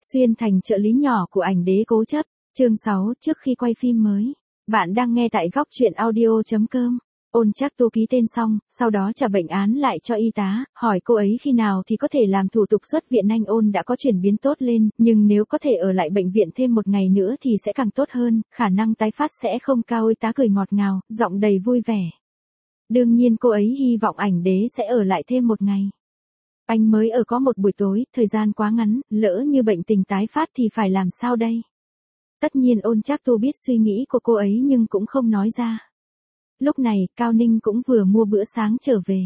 Xuyên thành trợ lý nhỏ của ảnh đế cố chấp. Chương 6, trước khi quay phim mới. Bạn đang nghe tại góc truyện audio.com. Ôn Trác Tu ký tên xong, sau đó trả bệnh án lại cho y tá, hỏi cô ấy khi nào thì có thể làm thủ tục xuất viện. Anh Ôn đã có chuyển biến tốt lên, nhưng nếu có thể ở lại bệnh viện thêm một ngày nữa thì sẽ càng tốt hơn, khả năng tái phát sẽ không cao. Y tá cười ngọt ngào, giọng đầy vui vẻ. Đương nhiên cô ấy hy vọng ảnh đế sẽ ở lại thêm một ngày. Anh mới ở có một buổi tối, thời gian quá ngắn, lỡ như bệnh tình tái phát thì phải làm sao đây? Tất nhiên Ôn Trác Tu biết suy nghĩ của cô ấy nhưng cũng không nói ra. Lúc này, Cao Ninh cũng vừa mua bữa sáng trở về.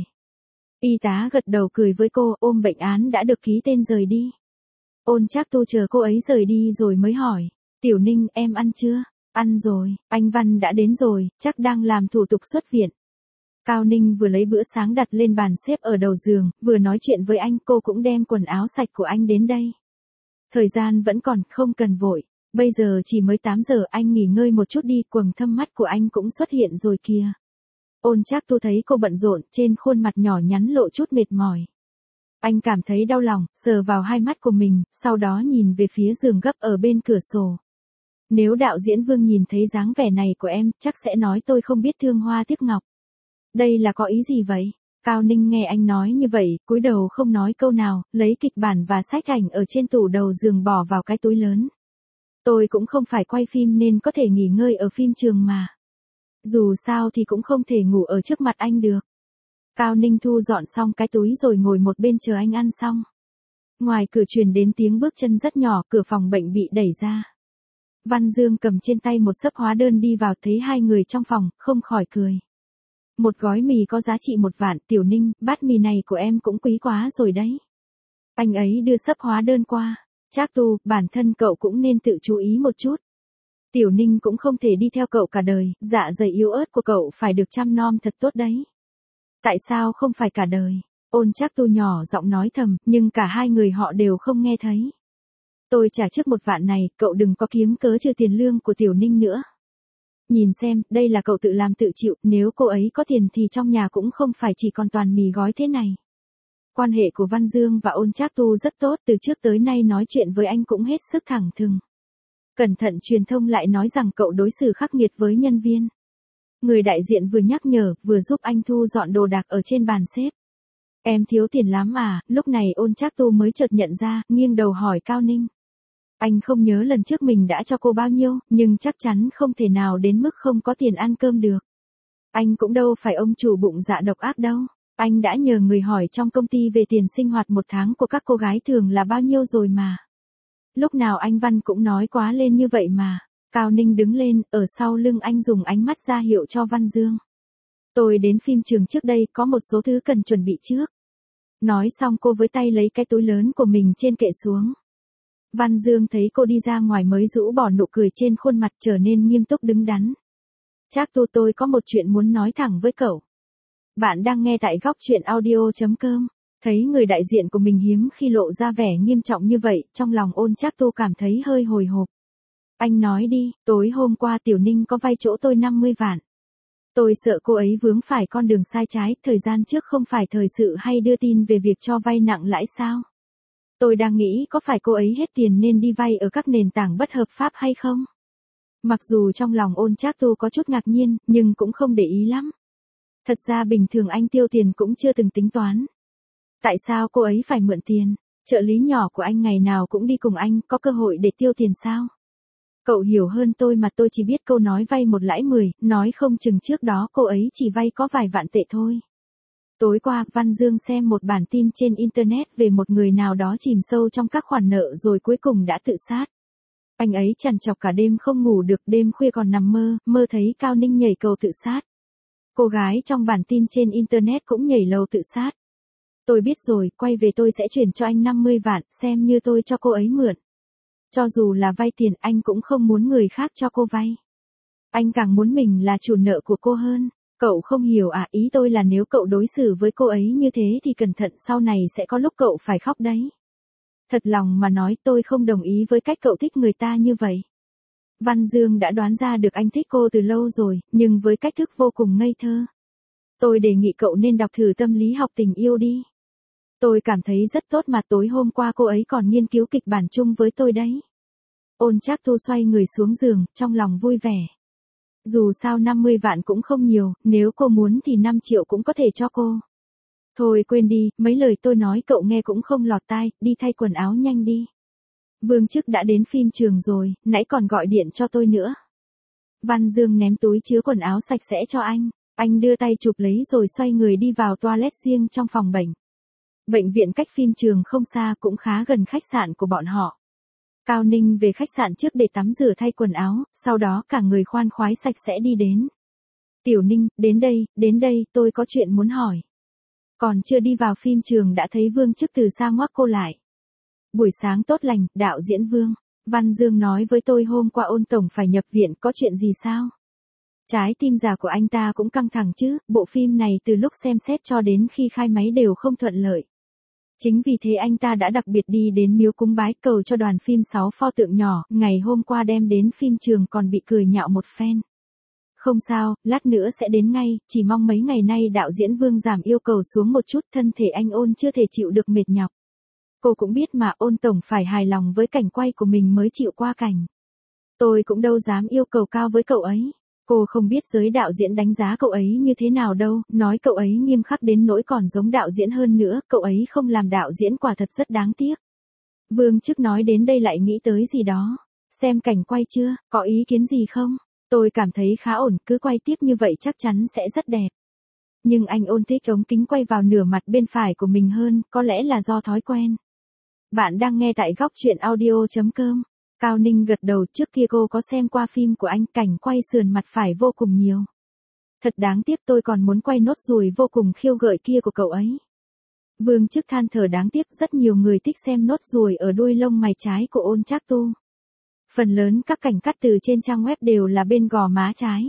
Y tá gật đầu cười với cô, ôm bệnh án đã được ký tên rời đi. Ôn Trác Tu chờ cô ấy rời đi rồi mới hỏi, Tiểu Ninh em ăn chưa? Ăn rồi, anh Văn đã đến rồi, chắc đang làm thủ tục xuất viện. Cao Ninh vừa lấy bữa sáng đặt lên bàn xếp ở đầu giường, vừa nói chuyện với anh. Cô cũng đem quần áo sạch của anh đến đây. Thời gian vẫn còn, không cần vội. Bây giờ chỉ mới 8 giờ, anh nghỉ ngơi một chút đi. Quầng thâm mắt của anh cũng xuất hiện rồi kìa. Ôn Trác Tu thấy cô bận rộn, trên khuôn mặt nhỏ nhắn lộ chút mệt mỏi. Anh cảm thấy đau lòng, sờ vào hai mắt của mình, sau đó nhìn về phía giường gấp ở bên cửa sổ. Nếu đạo diễn Vương nhìn thấy dáng vẻ này của em, chắc sẽ nói tôi không biết thương hoa tiếc ngọc. Đây là có ý gì vậy? Cao Ninh nghe anh nói như vậy, cúi đầu không nói câu nào, lấy kịch bản và sách ảnh ở trên tủ đầu giường bỏ vào cái túi lớn. Tôi cũng không phải quay phim nên có thể nghỉ ngơi ở phim trường mà. Dù sao thì cũng không thể ngủ ở trước mặt anh được. Cao Ninh thu dọn xong cái túi rồi ngồi một bên chờ anh ăn xong. Ngoài cửa truyền đến tiếng bước chân rất nhỏ, cửa phòng bệnh bị đẩy ra. Văn Dương cầm trên tay một xấp hóa đơn đi vào, thấy hai người trong phòng, không khỏi cười. Một gói mì có giá trị 1 vạn, Tiểu Ninh, bát mì này của em cũng quý quá rồi đấy. Anh ấy đưa xấp hóa đơn qua. Trác Tu, bản thân cậu cũng nên tự chú ý một chút. Tiểu Ninh cũng không thể đi theo cậu cả đời, dạ dày yếu ớt của cậu phải được chăm nom thật tốt đấy. Tại sao không phải cả đời? Ôn Trác Tu nhỏ giọng nói thầm, nhưng cả hai người họ đều không nghe thấy. Tôi trả trước 1 vạn này, cậu đừng có kiếm cớ trừ tiền lương của Tiểu Ninh nữa. Nhìn xem, đây là cậu tự làm tự chịu, nếu cô ấy có tiền thì trong nhà cũng không phải chỉ còn toàn mì gói thế này. Quan hệ của Văn Dương và Ôn Trác Tu rất tốt, từ trước tới nay nói chuyện với anh cũng hết sức thẳng thừng. Cẩn thận truyền thông lại nói rằng cậu đối xử khắc nghiệt với nhân viên. Người đại diện vừa nhắc nhở, vừa giúp anh thu dọn đồ đạc ở trên bàn xếp. Em thiếu tiền lắm à? Lúc này Ôn Trác Tu mới chợt nhận ra, nghiêng đầu hỏi Cao Ninh. Anh không nhớ lần trước mình đã cho cô bao nhiêu, nhưng chắc chắn không thể nào đến mức không có tiền ăn cơm được. Anh cũng đâu phải ông chủ bụng dạ độc ác đâu. Anh đã nhờ người hỏi trong công ty về tiền sinh hoạt 1 tháng của các cô gái thường là bao nhiêu rồi mà. Lúc nào anh Văn cũng nói quá lên như vậy mà. Cao Ninh đứng lên, ở sau lưng anh dùng ánh mắt ra hiệu cho Văn Dương. Tôi đến phim trường trước đây, có một số thứ cần chuẩn bị trước. Nói xong cô với tay lấy cái túi lớn của mình trên kệ xuống. Văn Dương thấy cô đi ra ngoài mới rũ bỏ nụ cười trên khuôn mặt, trở nên nghiêm túc đứng đắn. Trác Tu, tôi có một chuyện muốn nói thẳng với cậu. Bạn đang nghe tại góc truyện audio.com. Thấy người đại diện của mình hiếm khi lộ ra vẻ nghiêm trọng như vậy, trong lòng Ôn Trác Tu cảm thấy hơi hồi hộp. Anh nói đi, tối hôm qua Tiểu Ninh có vay chỗ tôi 50 vạn. Tôi sợ cô ấy vướng phải con đường sai trái, thời gian trước không phải thời sự hay đưa tin về việc cho vay nặng lãi sao? Tôi đang nghĩ có phải cô ấy hết tiền nên đi vay ở các nền tảng bất hợp pháp hay không? Mặc dù trong lòng Ôn Trác Tu có chút ngạc nhiên, nhưng cũng không để ý lắm. Thật ra bình thường anh tiêu tiền cũng chưa từng tính toán. Tại sao cô ấy phải mượn tiền? Trợ lý nhỏ của anh ngày nào cũng đi cùng anh, có cơ hội để tiêu tiền sao? Cậu hiểu hơn tôi mà, tôi chỉ biết câu nói vay 1 lãi 10, nói không chừng trước đó cô ấy chỉ vay có vài vạn tệ thôi. Tối qua, Văn Dương xem một bản tin trên Internet về một người nào đó chìm sâu trong các khoản nợ rồi cuối cùng đã tự sát. Anh ấy trằn trọc cả đêm không ngủ được, đêm khuya còn nằm mơ thấy Cao Ninh nhảy cầu tự sát. Cô gái trong bản tin trên Internet cũng nhảy lầu tự sát. Tôi biết rồi, quay về tôi sẽ chuyển cho anh 50 vạn, xem như tôi cho cô ấy mượn. Cho dù là vay tiền, anh cũng không muốn người khác cho cô vay. Anh càng muốn mình là chủ nợ của cô hơn. Cậu không hiểu à, ý tôi là nếu cậu đối xử với cô ấy như thế thì cẩn thận sau này sẽ có lúc cậu phải khóc đấy. Thật lòng mà nói, tôi không đồng ý với cách cậu thích người ta như vậy. Văn Dương đã đoán ra được anh thích cô từ lâu rồi, nhưng với cách thức vô cùng ngây thơ. Tôi đề nghị cậu nên đọc thử Tâm lý học tình yêu đi. Tôi cảm thấy rất tốt mà tối hôm qua cô ấy còn nghiên cứu kịch bản chung với tôi đấy. Ôn Trác Tu xoay người xuống giường, trong lòng vui vẻ. Dù sao 50 vạn cũng không nhiều, nếu cô muốn thì 5 triệu cũng có thể cho cô. Thôi quên đi, mấy lời tôi nói cậu nghe cũng không lọt tai, đi thay quần áo nhanh đi. Vương Chức đã đến phim trường rồi, nãy còn gọi điện cho tôi nữa. Văn Dương ném túi chứa quần áo sạch sẽ cho anh đưa tay chụp lấy rồi xoay người đi vào toilet riêng trong phòng bệnh. Bệnh viện cách phim trường không xa cũng khá gần khách sạn của bọn họ. Cao Ninh về khách sạn trước để tắm rửa thay quần áo, sau đó cả người khoan khoái sạch sẽ đi đến. Tiểu Ninh, đến đây, tôi có chuyện muốn hỏi. Còn chưa đi vào phim trường đã thấy Vương Chức từ xa ngoắc cô lại. Buổi sáng tốt lành, đạo diễn Vương. Văn Dương nói với tôi hôm qua Ôn tổng phải nhập viện, có chuyện gì sao? Trái tim già của anh ta cũng căng thẳng chứ, bộ phim này từ lúc xem xét cho đến khi khai máy đều không thuận lợi. Chính vì thế anh ta đã đặc biệt đi đến miếu cúng bái cầu cho đoàn phim 6 pho tượng nhỏ, ngày hôm qua đem đến phim trường còn bị cười nhạo một phen. Không sao, lát nữa sẽ đến ngay, chỉ mong mấy ngày nay đạo diễn Vương giảm yêu cầu xuống một chút, thân thể anh Ôn chưa thể chịu được mệt nhọc. Cô cũng biết mà Ôn tổng phải hài lòng với cảnh quay của mình mới chịu qua cảnh. Tôi cũng đâu dám yêu cầu cao với cậu ấy. Cô không biết giới đạo diễn đánh giá cậu ấy như thế nào đâu, nói cậu ấy nghiêm khắc đến nỗi còn giống đạo diễn hơn nữa, cậu ấy không làm đạo diễn quả thật rất đáng tiếc. Vương Chức nói đến đây lại nghĩ tới gì đó. Xem cảnh quay chưa, có ý kiến gì không? Tôi cảm thấy khá ổn, cứ quay tiếp như vậy chắc chắn sẽ rất đẹp. Nhưng anh Ôn thích ống kính quay vào nửa mặt bên phải của mình hơn, có lẽ là do thói quen. Bạn đang nghe tại góc truyện audio.com. Cao Ninh gật đầu, trước kia cô có xem qua phim của anh, cảnh quay sườn mặt phải vô cùng nhiều. Thật đáng tiếc, tôi còn muốn quay nốt ruồi vô cùng khiêu gợi kia của cậu ấy. Vương Chức than thở đáng tiếc, rất nhiều người thích xem nốt ruồi ở đuôi lông mày trái của Ôn Trác Tu. Phần lớn các cảnh cắt từ trên trang web đều là bên gò má trái.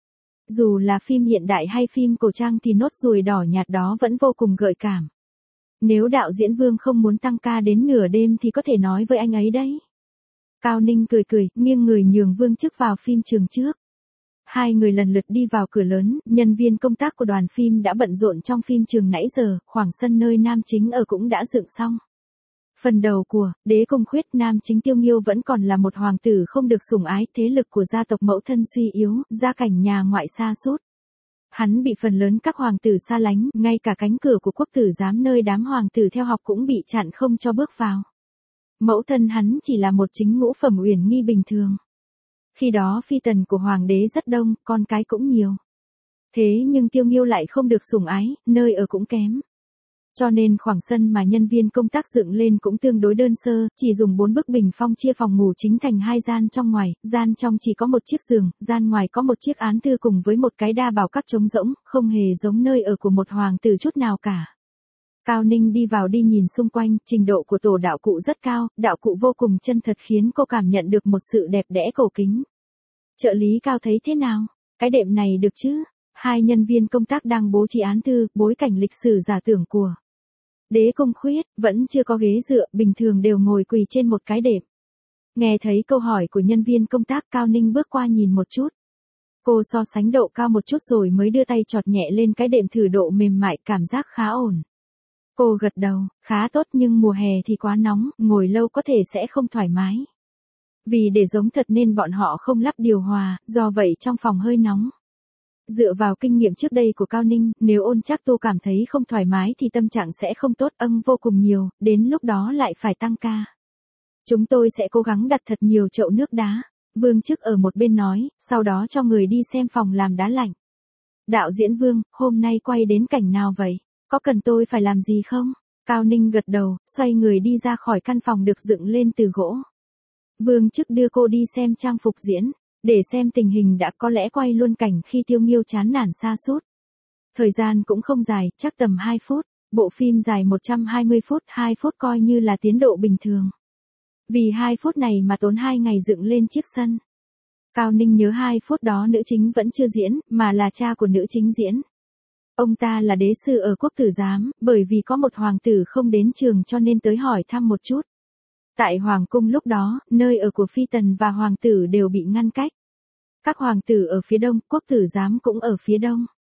Dù là phim hiện đại hay phim cổ trang thì nốt ruồi đỏ nhạt đó vẫn vô cùng gợi cảm. Nếu đạo diễn Vương không muốn tăng ca đến nửa đêm thì có thể nói với anh ấy đấy. Cao Ninh cười, nghiêng người nhường Vương Chức vào phim trường trước. Hai người lần lượt đi vào cửa lớn, nhân viên công tác của đoàn phim đã bận rộn trong phim trường nãy giờ, khoảng sân nơi nam chính ở cũng đã dựng xong. Phần đầu của Đế Cung Khuyết, nam chính Tiêu Nghiêu vẫn còn là một hoàng tử không được sủng ái, thế lực của gia tộc mẫu thân suy yếu, gia cảnh nhà ngoại sa sút. Hắn bị phần lớn các hoàng tử xa lánh, ngay cả cánh cửa của quốc tử giám nơi đám hoàng tử theo học cũng bị chặn không cho bước vào. Mẫu thân hắn chỉ là một chính ngũ phẩm uyển nghi bình thường. Khi đó phi tần của hoàng đế rất đông, con cái cũng nhiều. Thế nhưng Tiêu Nghiêu lại không được sủng ái, nơi ở cũng kém. Cho nên khoảng sân mà nhân viên công tác dựng lên cũng tương đối đơn sơ, chỉ dùng 4 bức bình phong chia phòng ngủ chính thành 2 gian trong ngoài, gian trong chỉ có một chiếc giường, gian ngoài có một chiếc án thư cùng với một cái đa bảo các trống rỗng, không hề giống nơi ở của một hoàng tử chút nào cả. Cao Ninh đi vào đi nhìn xung quanh, trình độ của tổ đạo cụ rất cao, đạo cụ vô cùng chân thật khiến cô cảm nhận được một sự đẹp đẽ cổ kính. Trợ lý Cao thấy thế nào? Cái đệm này được chứ? Hai nhân viên công tác đang bố trí án thư, bối cảnh lịch sử giả tưởng của Đế Cung Khuyết, vẫn chưa có ghế dựa, bình thường đều ngồi quỳ trên một cái đệm. Nghe thấy câu hỏi của nhân viên công tác, Cao Ninh bước qua nhìn một chút. Cô so sánh độ cao một chút rồi mới đưa tay chọt nhẹ lên cái đệm thử độ mềm mại, cảm giác khá ổn. Cô gật đầu, khá tốt nhưng mùa hè thì quá nóng, ngồi lâu có thể sẽ không thoải mái. Vì để giống thật nên bọn họ không lắp điều hòa, do vậy trong phòng hơi nóng. Dựa vào kinh nghiệm trước đây của Cao Ninh, nếu Ôn Trác Tu cảm thấy không thoải mái thì tâm trạng sẽ không tốt, vô cùng nhiều, đến lúc đó lại phải tăng ca. Chúng tôi sẽ cố gắng đặt thật nhiều chậu nước đá. Vương Chức ở một bên nói, sau đó cho người đi xem phòng làm đá lạnh. Đạo diễn Vương, hôm nay quay đến cảnh nào vậy? Có cần tôi phải làm gì không? Cao Ninh gật đầu, xoay người đi ra khỏi căn phòng được dựng lên từ gỗ. Vương Chức đưa cô đi xem trang phục diễn. Để xem tình hình đã, có lẽ quay luôn cảnh khi Tiêu Nghiêu chán nản sa sút. Thời gian cũng không dài, chắc tầm 2 phút. Bộ phim dài 120 phút, 2 phút coi như là tiến độ bình thường. Vì 2 phút này mà tốn 2 ngày dựng lên chiếc sân. Cao Ninh nhớ 2 phút đó nữ chính vẫn chưa diễn, mà là cha của nữ chính diễn. Ông ta là đế sư ở quốc tử giám, bởi vì có một hoàng tử không đến trường cho nên tới hỏi thăm một chút. Tại hoàng cung lúc đó, nơi ở của phi tần và hoàng tử đều bị ngăn cách. Các hoàng tử ở phía đông, quốc tử giám cũng ở phía đông.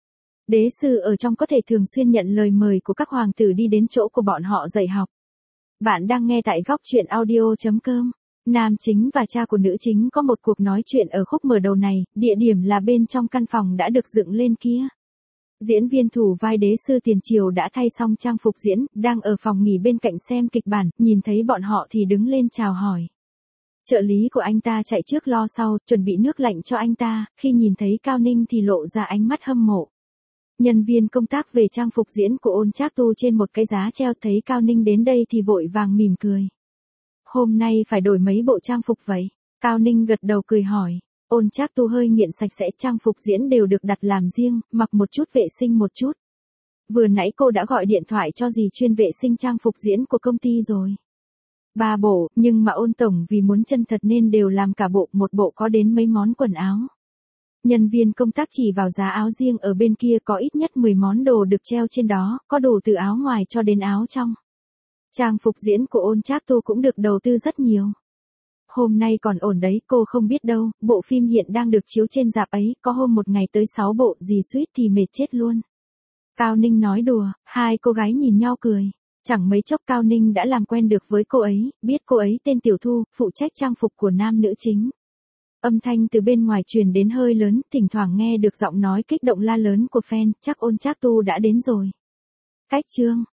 Đế sư ở trong có thể thường xuyên nhận lời mời của các hoàng tử đi đến chỗ của bọn họ dạy học. Bạn đang nghe tại góc chuyện audio.com. Nam chính và cha của nữ chính có một cuộc nói chuyện ở khúc mở đầu này, địa điểm là bên trong căn phòng đã được dựng lên kia. Diễn viên thủ vai đế sư tiền triều đã thay xong trang phục diễn, đang ở phòng nghỉ bên cạnh xem kịch bản, nhìn thấy bọn họ thì đứng lên chào hỏi. Trợ lý của anh ta chạy trước lo sau, chuẩn bị nước lạnh cho anh ta, khi nhìn thấy Cao Ninh thì lộ ra ánh mắt hâm mộ. Nhân viên công tác về trang phục diễn của Ôn Trác Tu trên một cái giá treo thấy Cao Ninh đến đây thì vội vàng mỉm cười. Hôm nay phải đổi mấy bộ trang phục vậy? Cao Ninh gật đầu cười hỏi. Ôn Trác Tu hơi nghiện sạch sẽ, trang phục diễn đều được đặt làm riêng, mặc một chút vệ sinh một chút. Vừa nãy cô đã gọi điện thoại cho dì chuyên vệ sinh trang phục diễn của công ty rồi. 3 bộ, nhưng mà Ôn tổng vì muốn chân thật nên đều làm cả bộ, một bộ có đến mấy món quần áo. Nhân viên công tác chỉ vào giá áo riêng ở bên kia có ít nhất 10 món đồ được treo trên đó, có đủ từ áo ngoài cho đến áo trong. Trang phục diễn của Ôn Trác Tu cũng được đầu tư rất nhiều. Hôm nay còn ổn đấy, cô không biết đâu, bộ phim hiện đang được chiếu trên rạp ấy, có hôm một ngày tới 6 bộ, dì suýt thì mệt chết luôn. Cao Ninh nói đùa, hai cô gái nhìn nhau cười. Chẳng mấy chốc Cao Ninh đã làm quen được với cô ấy, biết cô ấy tên Tiểu Thu, phụ trách trang phục của nam nữ chính. Âm thanh từ bên ngoài truyền đến hơi lớn, thỉnh thoảng nghe được giọng nói kích động la lớn của fan, chắc Ôn Trác Tu đã đến rồi. Cách chương